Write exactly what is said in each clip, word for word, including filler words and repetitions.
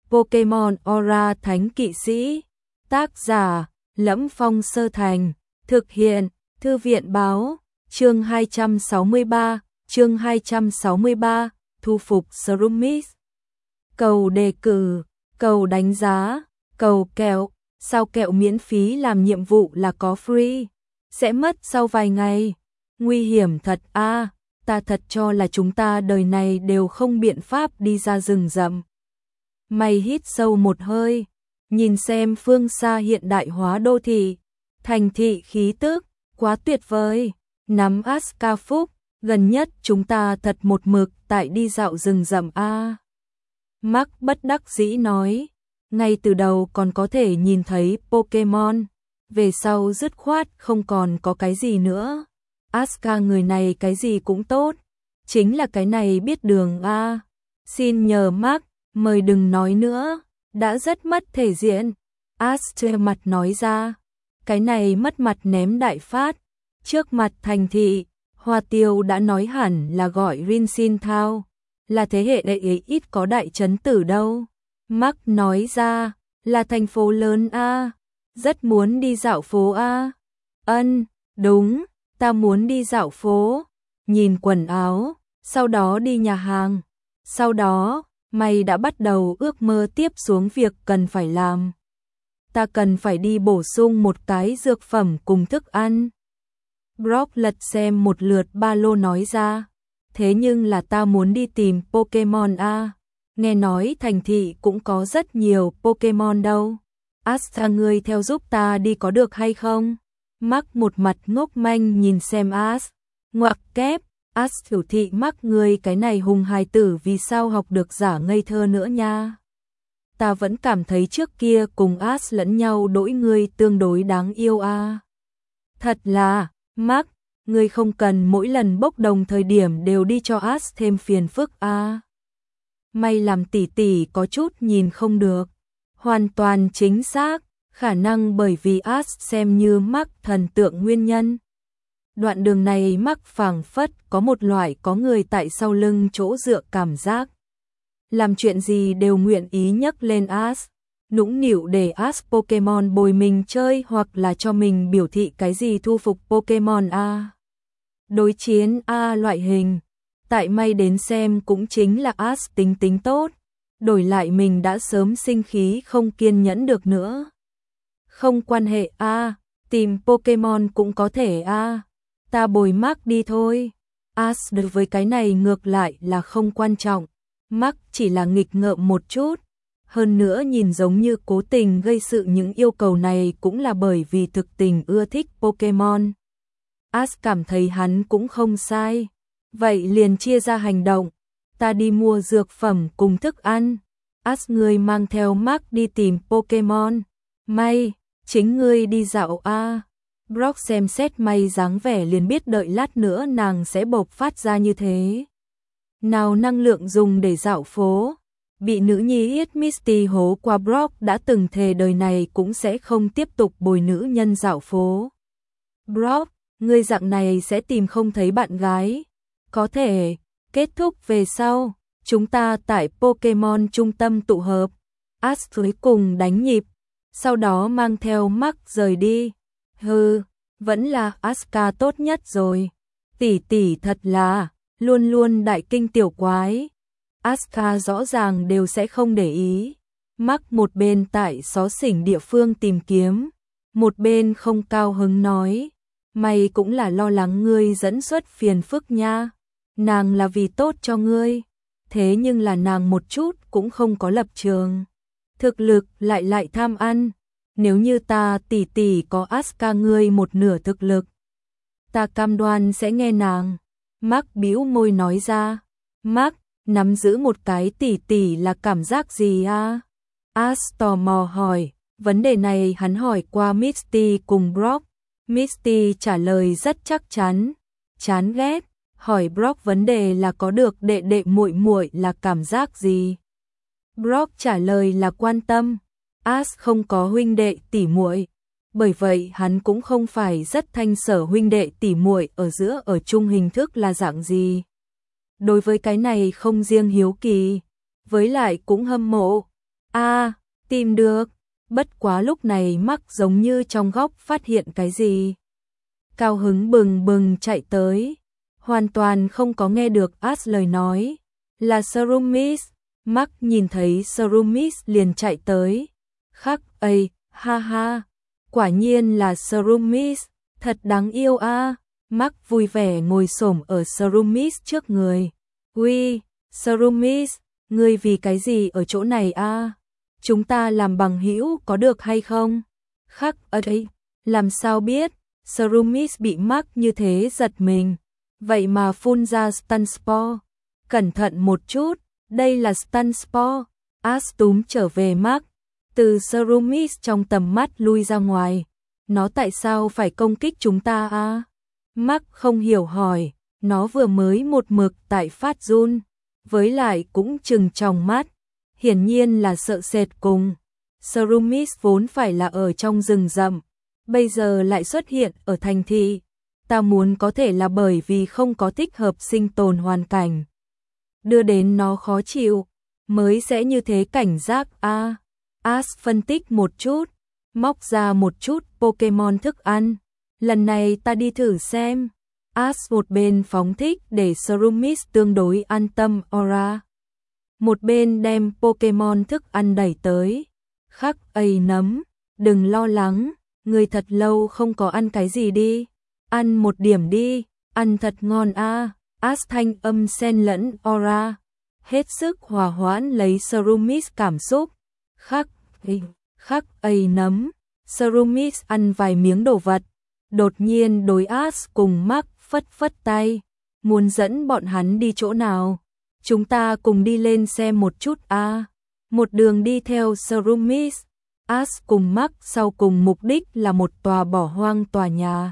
Pokemon Aura Thánh Kỵ Sĩ. Tác giả: Lẫm Phong Sơ Thành. Thực hiện: Thư viện báo. Chương hai trăm sáu mươi ba, chương hai trăm sáu mươi ba, thu phục Shroomis. Cầu đề cử, cầu đánh giá, cầu kẹo, sao kẹo miễn phí làm nhiệm vụ là có free, sẽ mất sau vài ngày. Nguy hiểm thật a, à, ta thật cho là chúng ta đời này đều không biện pháp đi ra rừng rậm. Mày hít sâu một hơi, nhìn xem phương xa hiện đại hóa đô thị, thành thị khí tức, quá tuyệt vời. Nắm Asuka phúc, gần nhất chúng ta thật một mực tại đi dạo rừng rậm a. À. Mark bất đắc dĩ nói, ngay từ đầu còn có thể nhìn thấy Pokemon, về sau dứt khoát không còn có cái gì nữa. Asuka người này cái gì cũng tốt, chính là cái này biết đường a. À. Xin nhờ Mark, mời đừng nói nữa, đã rất mất thể diện. Asuka mặt nói ra, cái này mất mặt ném đại phát. Trước mặt thành thị, Hoa Tiêu đã nói hẳn là gọi Rinsin Thao, là thế hệ đệ ấy ít có đại trấn tử đâu. Mark nói ra, là thành phố lớn a, rất muốn đi dạo phố a. Ân, đúng, ta muốn đi dạo phố, nhìn quần áo, sau đó đi nhà hàng. Sau đó, mày đã bắt đầu ước mơ tiếp xuống việc cần phải làm. Ta cần phải đi bổ sung một cái dược phẩm cùng thức ăn. Brock lật xem một lượt ba lô nói ra, thế nhưng là ta muốn đi tìm Pokemon a, nghe nói thành thị cũng có rất nhiều Pokemon đâu. Asuka ngươi theo giúp ta đi có được hay không? Mark một mặt ngốc manh nhìn xem As, ngoặc kép, As hiểu thị Mark ngươi cái này hùng hài tử vì sao học được giả ngây thơ nữa nha. Ta vẫn cảm thấy trước kia cùng As lẫn nhau đổi ngươi tương đối đáng yêu a. À. Thật là, Mark, ngươi không cần mỗi lần bốc đồng thời điểm đều đi cho As thêm phiền phức a. À. May làm tỷ tỷ có chút nhìn không được. Hoàn toàn chính xác, khả năng bởi vì As xem như Mark thần tượng nguyên nhân. Đoạn đường này Mark phảng phất có một loại có người tại sau lưng chỗ dựa cảm giác. Làm chuyện gì đều nguyện ý nhấc lên As, nũng nịu để As Pokemon bồi mình chơi hoặc là cho mình biểu thị cái gì thu phục Pokemon a. Đối chiến a loại hình, tại may đến xem cũng chính là As tính tính tốt, đổi lại mình đã sớm sinh khí không kiên nhẫn được nữa. Không quan hệ a, tìm Pokemon cũng có thể a, ta bồi Mark đi thôi. As đối với cái này ngược lại là không quan trọng. Mark chỉ là nghịch ngợm một chút, hơn nữa nhìn giống như cố tình gây sự những yêu cầu này cũng là bởi vì thực tình ưa thích Pokemon. As cảm thấy hắn cũng không sai, vậy liền chia ra hành động, ta đi mua dược phẩm cùng thức ăn, As ngươi mang theo Mark đi tìm Pokemon, may, chính ngươi đi dạo a. À. Brock xem xét may dáng vẻ liền biết đợi lát nữa nàng sẽ bộc phát ra như thế. Nào năng lượng dùng để dạo phố, bị nữ nhi Yết Misty hố qua Brock đã từng thề đời này cũng sẽ không tiếp tục bồi nữ nhân dạo phố. Brock, ngươi dạng này sẽ tìm không thấy bạn gái. Có thể, kết thúc về sau, chúng ta tại Pokemon trung tâm tụ hợp. As cuối cùng đánh nhịp, sau đó mang theo Mark rời đi. Hừ, vẫn là Asuka tốt nhất rồi. Tỷ tỷ thật là luôn luôn đại kinh tiểu quái. Asuka rõ ràng đều sẽ không để ý. Mark một bên tại xó xỉnh địa phương tìm kiếm, một bên không cao hứng nói, mày cũng là lo lắng ngươi dẫn xuất phiền phức nha. Nàng là vì tốt cho ngươi, thế nhưng là nàng một chút cũng không có lập trường. Thực lực lại lại tham ăn. Nếu như ta tỷ tỷ có Asuka ngươi một nửa thực lực, ta cam đoan sẽ nghe nàng. Mark bĩu môi nói ra. Mark, nắm giữ một cái tỷ tỷ là cảm giác gì a? As tò mò hỏi, vấn đề này hắn hỏi qua Misty cùng Brock. Misty trả lời rất chắc chắn, chán ghét, hỏi Brock vấn đề là có được đệ đệ muội muội là cảm giác gì. Brock trả lời là quan tâm. As không có huynh đệ tỷ muội, bởi vậy hắn cũng không phải rất thanh sở huynh đệ tỷ muội ở giữa ở chung hình thức là dạng gì. Đối với cái này không riêng hiếu kỳ, với lại cũng hâm mộ. A, tìm được. Bất quá lúc này Mark giống như trong góc phát hiện cái gì. Cao hứng bừng bừng chạy tới. Hoàn toàn không có nghe được Ash lời nói. Là Serumis. Mark nhìn thấy Serumis liền chạy tới. Khắc ây, ha ha. Quả nhiên là Serumis. Thật đáng yêu a. À. Mark vui vẻ ngồi xổm ở Serumis trước người. Uy, Serumis, ngươi vì cái gì ở chỗ này a? À? Chúng ta làm bằng hữu có được hay không? Khắc ây, làm sao biết? Serumis bị Mark như thế giật mình. Vậy mà phun ra stun spore. Cẩn thận một chút, đây là stun spore. Ash túm trở về Mark. Từ Serumis trong tầm mắt lui ra ngoài. Nó tại sao phải công kích chúng ta a? À? Mark không hiểu hỏi. Nó vừa mới một mực tại phát run. Với lại cũng trừng tròng mắt. Hiển nhiên là sợ sệt cùng. Serumis vốn phải là ở trong rừng rậm. Bây giờ lại xuất hiện ở thành thị. Ta muốn có thể là bởi vì không có thích hợp sinh tồn hoàn cảnh. Đưa đến nó khó chịu. Mới sẽ như thế cảnh giác a. À, Ash phân tích một chút. Móc ra một chút Pokemon thức ăn. Lần này ta đi thử xem. Ash một bên phóng thích để Serumis tương đối an tâm aura. Một bên đem Pokemon thức ăn đẩy tới. Khắc ây nấm. Đừng lo lắng. Người thật lâu không có ăn cái gì đi. Ăn một điểm đi. Ăn thật ngon a. À. Ash thanh âm xen lẫn aura. Hết sức hòa hoãn lấy Serumis cảm xúc. Khắc ây. Khắc ây nấm. Serumis ăn vài miếng đồ vật. Đột nhiên đối Ash cùng Mark phất phất tay. Muốn dẫn bọn hắn đi chỗ nào? Chúng ta cùng đi lên xem một chút a. À. Một đường đi theo Serumis. Ash cùng Mark sau cùng mục đích là một tòa bỏ hoang tòa nhà.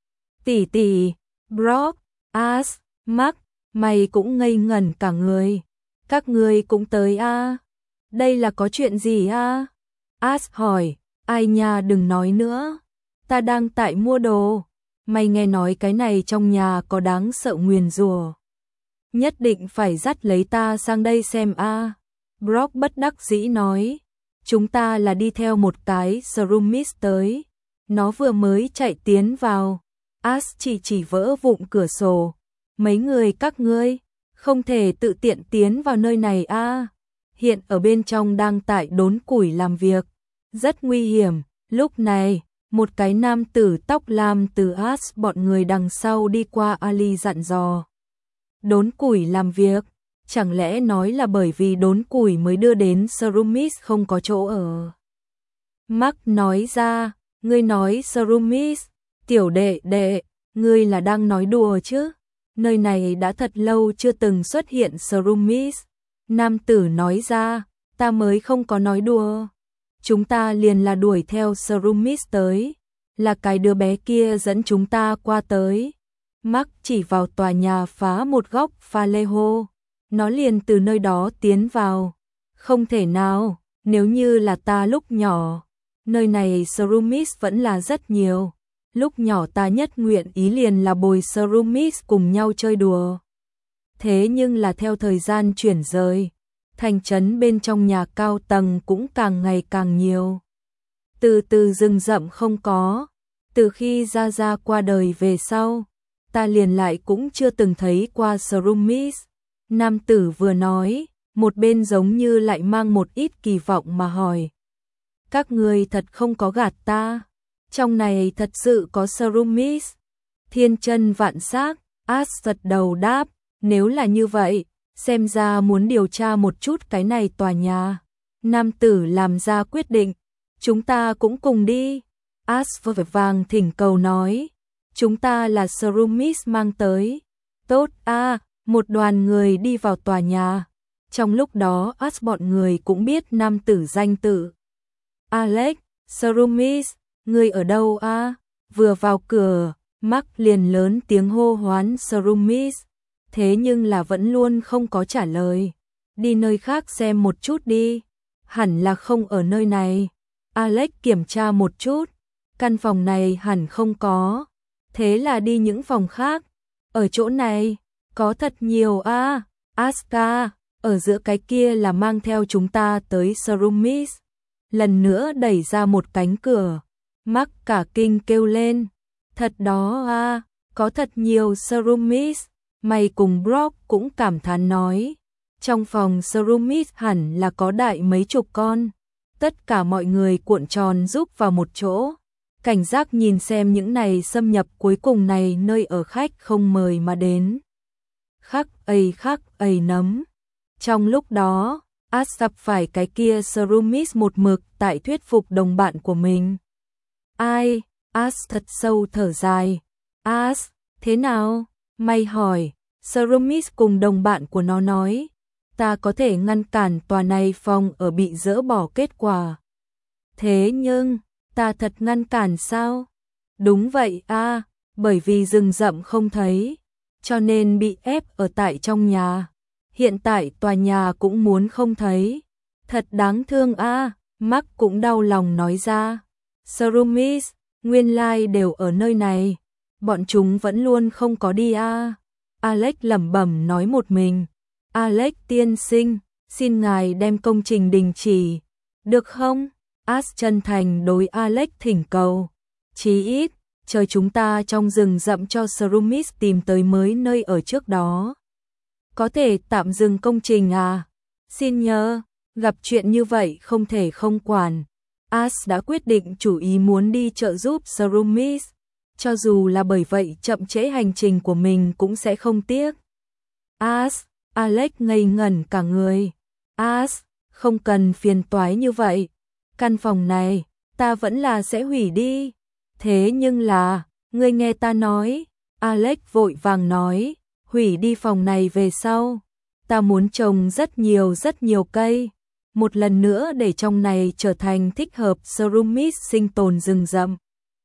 Tỷ tỷ, Brock, Ash, Mark, mày cũng ngây ngẩn cả người. Các ngươi cũng tới a? À? Đây là có chuyện gì a? À? Ash hỏi, ai nha đừng nói nữa. Ta đang tại mua đồ. Mày nghe nói cái này trong nhà có đáng sợ nguyền rủa. Nhất định phải dắt lấy ta sang đây xem a. À. Brock bất đắc dĩ nói. Chúng ta là đi theo một cái Serumis tới. Nó vừa mới chạy tiến vào. Ash chỉ chỉ vỡ vụn cửa sổ. Mấy người các ngươi không thể tự tiện tiến vào nơi này a. À. Hiện ở bên trong đang tại đốn củi làm việc. Rất nguy hiểm. Lúc này, một cái nam tử tóc lam từ Ash bọn người đằng sau đi qua Ali dặn dò. Đốn củi làm việc. Chẳng lẽ nói là bởi vì đốn củi mới đưa đến Serumis không có chỗ ở. Mark nói ra, ngươi nói Serumis, tiểu đệ đệ, ngươi là đang nói đùa chứ? Nơi này đã thật lâu chưa từng xuất hiện Serumis. Nam tử nói ra, ta mới không có nói đùa. Chúng ta liền là đuổi theo Serumis tới. Là cái đứa bé kia dẫn chúng ta qua tới. Mark chỉ vào tòa nhà phá một góc pha lê hô. Nó liền từ nơi đó tiến vào. Không thể nào, nếu như là ta lúc nhỏ. Nơi này Serumis vẫn là rất nhiều. Lúc nhỏ ta nhất nguyện ý liền là bồi Serumis cùng nhau chơi đùa. Thế nhưng là theo thời gian chuyển rời, thành trấn bên trong nhà cao tầng cũng càng ngày càng nhiều. Từ từ rừng rậm không có. Từ khi Gia Gia qua đời về sau, ta liền lại cũng chưa từng thấy qua Serumis. Nam tử vừa nói, một bên giống như lại mang một ít kỳ vọng mà hỏi. Các người thật không có gạt ta. Trong này thật sự có Serumis. Thiên chân vạn xác, Ash gật đầu đáp. Nếu là như vậy, xem ra muốn điều tra một chút cái này tòa nhà. Nam tử làm ra quyết định. Chúng ta cũng cùng đi. Ash vội vàng thỉnh cầu nói. Chúng ta là Serumis mang tới. Tốt a. À, một đoàn người đi vào tòa nhà. Trong lúc đó Ash bọn người cũng biết nam tử danh tự. Alex, Serumis, ngươi ở đâu a? À? Vừa vào cửa, Mark liền lớn tiếng hô hoán Serumis. Thế nhưng là vẫn luôn không có trả lời. Đi nơi khác xem một chút đi. Hẳn là không ở nơi này. Alex kiểm tra một chút. Căn phòng này hẳn không có. Thế là đi những phòng khác. Ở chỗ này, có thật nhiều a. À, Aska, ở giữa cái kia là mang theo chúng ta tới Shroomis. Lần nữa đẩy ra một cánh cửa, Mark cả kinh kêu lên, thật đó à, có thật nhiều Shroomis. Mày cùng Brock cũng cảm thán nói, trong phòng Shroomis hẳn là có đại mấy chục con. Tất cả mọi người cuộn tròn giúp vào một chỗ, cảnh giác nhìn xem những này xâm nhập cuối cùng này nơi ở khách không mời mà đến. Khắc ây khắc ây nấm. Trong lúc đó, Ash gặp phải cái kia Shroomis một mực tại thuyết phục đồng bạn của mình. Ai? Ash thật sâu thở dài. Ash, thế nào? Mày hỏi. Shroomis cùng đồng bạn của nó nói, ta có thể ngăn cản tòa này phòng ở bị dỡ bỏ kết quả. Thế nhưng, ta thật ngăn cản sao? Đúng vậy a, bởi vì rừng rậm không thấy, cho nên bị ép ở tại trong nhà. Hiện tại tòa nhà cũng muốn không thấy. Thật đáng thương a, Mark cũng đau lòng nói ra. Shroomis, nguyên lai đều ở nơi này. Bọn chúng vẫn luôn không có đi a. Alex lẩm bẩm nói một mình. Alex tiên sinh, xin ngài đem công trình đình chỉ, được không? Ash chân thành đối Alex thỉnh cầu. Chí ít, chờ chúng ta trong rừng rậm cho Shroomis tìm tới mới nơi ở trước đó. Có thể tạm dừng công trình à? Xin nhớ, gặp chuyện như vậy không thể không quản. Ash đã quyết định chủ ý muốn đi trợ giúp Shroomis. Cho dù là bởi vậy chậm trễ hành trình của mình cũng sẽ không tiếc. Ash, Alex ngây ngẩn cả người. Ash, không cần phiền toái như vậy. Căn phòng này, ta vẫn là sẽ hủy đi. Thế nhưng là, ngươi nghe ta nói. Alex vội vàng nói, hủy đi phòng này về sau. Ta muốn trồng rất nhiều rất nhiều cây. Một lần nữa để trong này trở thành thích hợp Shroomis sinh tồn rừng rậm.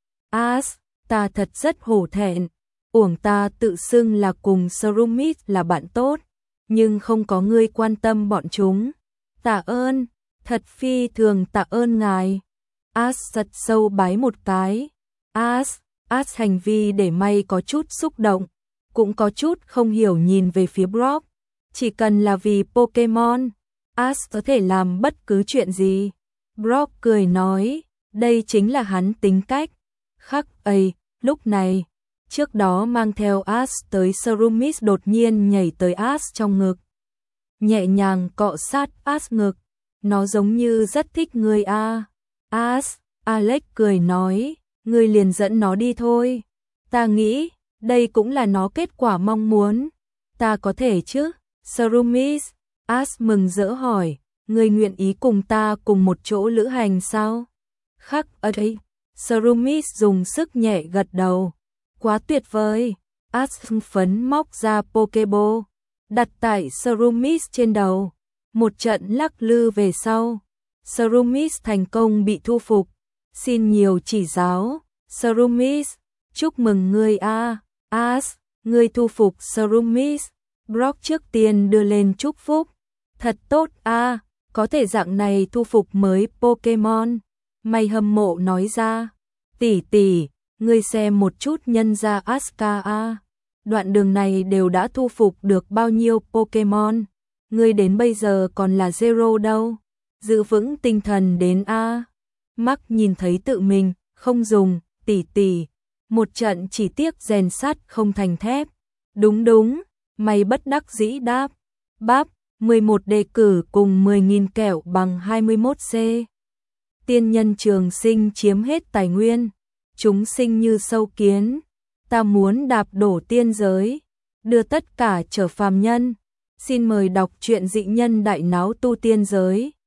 Ash, ta thật rất hổ thẹn. Uổng ta tự xưng là cùng Shroomis là bạn tốt, nhưng không có ngươi quan tâm bọn chúng. Tạ ơn, thật phi thường tạ ơn ngài. Ash giật sâu bái một cái. Ash, Ash hành vi để may có chút xúc động, cũng có chút không hiểu nhìn về phía Brock. Chỉ cần là vì Pokemon, Ash có thể làm bất cứ chuyện gì. Brock cười nói, đây chính là hắn tính cách. Khắc ây, lúc này, trước đó mang theo Ash tới Shroomis đột nhiên nhảy tới Ash trong ngực. Nhẹ nhàng cọ sát Ash ngực, nó giống như rất thích ngươi a. Ash, Alex cười nói, ngươi liền dẫn nó đi thôi. Ta nghĩ, đây cũng là nó kết quả mong muốn. Ta có thể chứ? Shroomis, Ash mừng rỡ hỏi, ngươi nguyện ý cùng ta cùng một chỗ lữ hành sao? Khắc ấy, Shroomis dùng sức nhẹ gật đầu. Quá tuyệt vời. Ash hưng phấn móc ra Pokeball, đặt tại Shroomis trên đầu. Một trận lắc lư về sau, Shroomis thành công bị thu phục. Xin nhiều chỉ giáo, Shroomis. Chúc mừng ngươi a, Ash, ngươi thu phục Shroomis. Brock trước tiên đưa lên chúc phúc. Thật tốt a, có thể dạng này thu phục mới Pokemon. Mày hâm mộ nói ra. Tỷ tỷ, ngươi xem một chút nhân gia Aska a. Đoạn đường này đều đã thu phục được bao nhiêu Pokemon. Ngươi đến bây giờ còn là zero đâu. Giữ vững tinh thần đến a. Mark nhìn thấy tự mình, không dùng, tỷ tỷ. Một trận chỉ tiếc rèn sắt không thành thép. Đúng đúng, mày bất đắc dĩ đáp. Báp, mười một đề cử cùng mười nghìn kẹo bằng hai mươi mốt C. Tiên nhân trường sinh chiếm hết tài nguyên. Chúng sinh như sâu kiến. Ta muốn đạp đổ tiên giới, đưa tất cả trở phàm nhân. Xin mời đọc truyện dị nhân đại náo tu tiên giới.